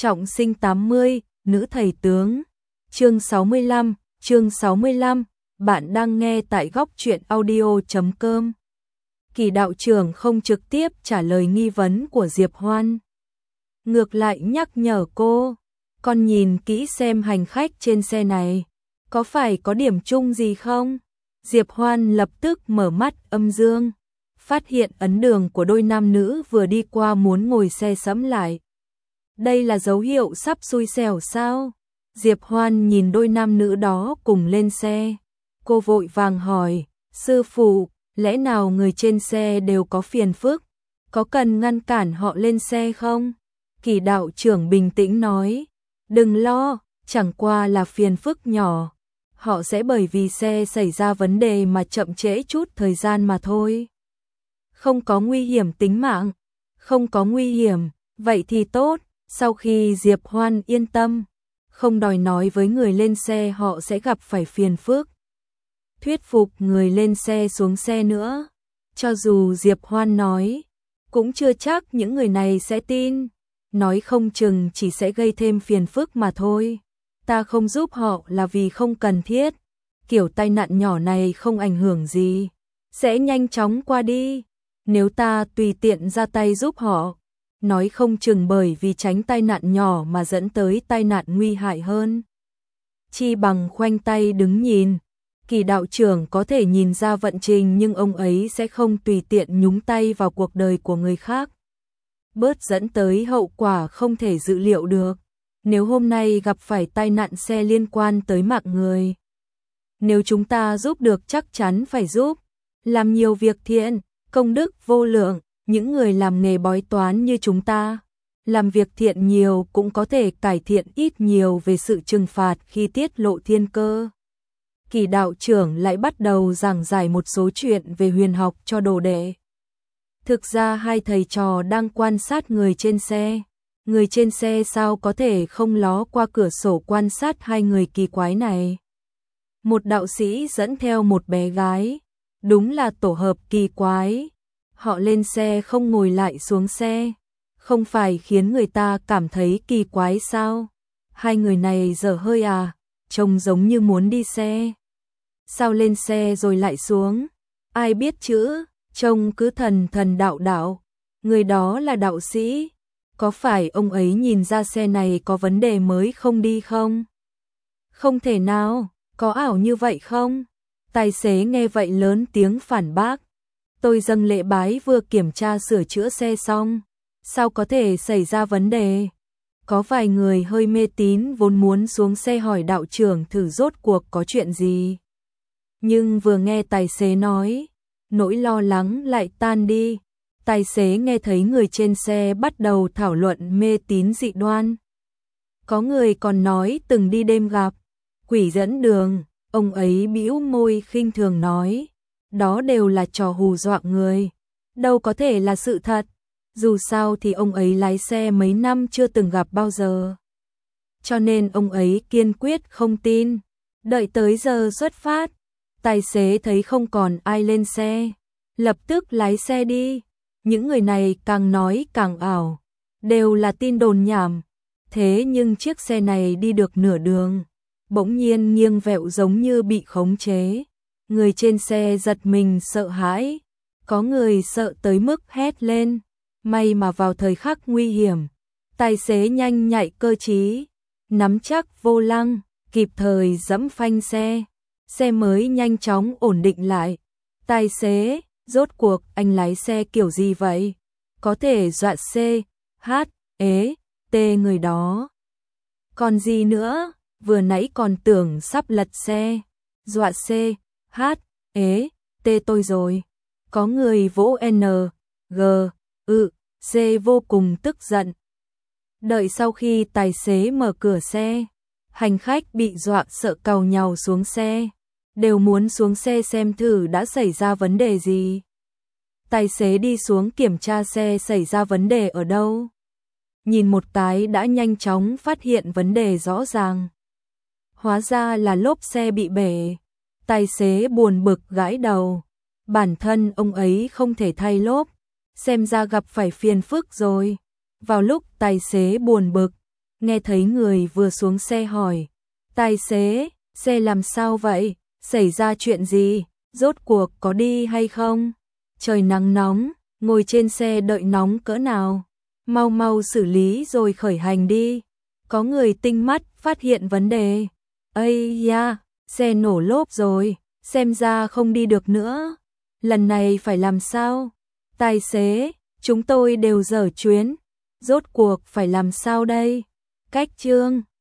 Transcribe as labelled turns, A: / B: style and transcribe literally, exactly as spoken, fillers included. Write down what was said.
A: Trọng sinh tám mươi, nữ thầy tướng. Chương sáu mươi lăm, chương sáu mươi lăm, bạn đang nghe tại góc truyện audio chấm com. Kỳ đạo trưởng không trực tiếp trả lời nghi vấn của Diệp Hoan. Ngược lại nhắc nhở cô, con nhìn kỹ xem hành khách trên xe này, có phải có điểm chung gì không? Diệp Hoan lập tức mở mắt âm dương, phát hiện ấn đường của đôi nam nữ vừa đi qua muốn ngồi xe sẫm lại. Đây là dấu hiệu sắp xui xẻo sao? Diệp Hoan nhìn đôi nam nữ đó cùng lên xe. Cô vội vàng hỏi, sư phụ, lẽ nào người trên xe đều có phiền phức? Có cần ngăn cản họ lên xe không? Kỳ đạo trưởng bình tĩnh nói, đừng lo, chẳng qua là phiền phức nhỏ. Họ sẽ bởi vì xe xảy ra vấn đề mà chậm trễ chút thời gian mà thôi. Không có nguy hiểm tính mạng. Không có nguy hiểm, vậy thì tốt. Sau khi Diệp Hoan yên tâm, không đòi nói với người lên xe họ sẽ gặp phải phiền phức. Thuyết phục người lên xe xuống xe nữa. Cho dù Diệp Hoan nói, cũng chưa chắc những người này sẽ tin. Nói không chừng chỉ sẽ gây thêm phiền phức mà thôi. Ta không giúp họ là vì không cần thiết. Kiểu tai nạn nhỏ này không ảnh hưởng gì, sẽ nhanh chóng qua đi. Nếu ta tùy tiện ra tay giúp họ, nói không chừng bởi vì tránh tai nạn nhỏ mà dẫn tới tai nạn nguy hại hơn. Chi bằng khoanh tay đứng nhìn. Kỳ đạo trưởng có thể nhìn ra vận trình nhưng ông ấy sẽ không tùy tiện nhúng tay vào cuộc đời của người khác. Bớt dẫn tới hậu quả không thể dự liệu được. Nếu hôm nay gặp phải tai nạn xe liên quan tới mạng người, nếu chúng ta giúp được chắc chắn phải giúp. Làm nhiều việc thiện, công đức vô lượng. Những người làm nghề bói toán như chúng ta, làm việc thiện nhiều cũng có thể cải thiện ít nhiều về sự trừng phạt khi tiết lộ thiên cơ. Kỳ đạo trưởng lại bắt đầu giảng giải một số chuyện về huyền học cho đồ đệ. Thực ra hai thầy trò đang quan sát người trên xe. Người trên xe sao có thể không ló qua cửa sổ quan sát hai người kỳ quái này. Một đạo sĩ dẫn theo một bé gái. Đúng là tổ hợp kỳ quái. Họ lên xe không ngồi lại xuống xe, không phải khiến người ta cảm thấy kỳ quái sao? Hai người này dở hơi à, trông giống như muốn đi xe. Sao lên xe rồi lại xuống? Ai biết chữ, trông cứ thần thần đạo đạo. Người đó là đạo sĩ, có phải ông ấy nhìn ra xe này có vấn đề mới không đi không? Không thể nào, có ảo như vậy không? Tài xế nghe vậy lớn tiếng phản bác. Tôi dâng lễ bái vừa kiểm tra sửa chữa xe xong, sao có thể xảy ra vấn đề? Có vài người hơi mê tín vốn muốn xuống xe hỏi đạo trưởng thử rốt cuộc có chuyện gì. Nhưng vừa nghe tài xế nói, nỗi lo lắng lại tan đi. Tài xế nghe thấy người trên xe bắt đầu thảo luận mê tín dị đoan. Có người còn nói từng đi đêm gặp quỷ dẫn đường, ông ấy bĩu môi khinh thường nói. Đó đều là trò hù dọa người, đâu có thể là sự thật. Dù sao thì ông ấy lái xe mấy năm chưa từng gặp bao giờ, cho nên ông ấy kiên quyết không tin. Đợi tới giờ xuất phát, tài xế thấy không còn ai lên xe, lập tức lái xe đi. Những người này càng nói càng ảo, đều là tin đồn nhảm. Thế nhưng chiếc xe này đi được nửa đường, bỗng nhiên nghiêng vẹo giống như bị khống chế. Người trên xe giật mình sợ hãi, có người sợ tới mức hét lên. May mà vào thời khắc nguy hiểm, tài xế nhanh nhạy cơ trí, nắm chắc vô lăng, kịp thời giẫm phanh xe. Xe mới nhanh chóng ổn định lại. Tài xế, rốt cuộc anh lái xe kiểu gì vậy? Có thể dọa C, H, ế, T người đó. Còn gì nữa, vừa nãy còn tưởng sắp lật xe, dọa C, H, ế, T tôi rồi. Có người vỗ N, G, ư, C vô cùng tức giận. Đợi sau khi tài xế mở cửa xe, hành khách bị dọa sợ càu nhàu xuống xe, đều muốn xuống xe xem thử đã xảy ra vấn đề gì. Tài xế đi xuống kiểm tra xe xảy ra vấn đề ở đâu. Nhìn một cái đã nhanh chóng phát hiện vấn đề rõ ràng. Hóa ra là lốp xe bị bể. Tài xế buồn bực gãi đầu. Bản thân ông ấy không thể thay lốp, xem ra gặp phải phiền phức rồi. Vào lúc tài xế buồn bực, nghe thấy người vừa xuống xe hỏi, tài xế, xe làm sao vậy, xảy ra chuyện gì, rốt cuộc có đi hay không? Trời nắng nóng, ngồi trên xe đợi nóng cỡ nào, mau mau xử lý rồi khởi hành đi. Có người tinh mắt phát hiện vấn đề. Ây da, xe nổ lốp rồi, xem ra không đi được nữa. Lần này phải làm sao? Tài xế, chúng tôi đều dở chuyến, rốt cuộc phải làm sao đây? Cách Trương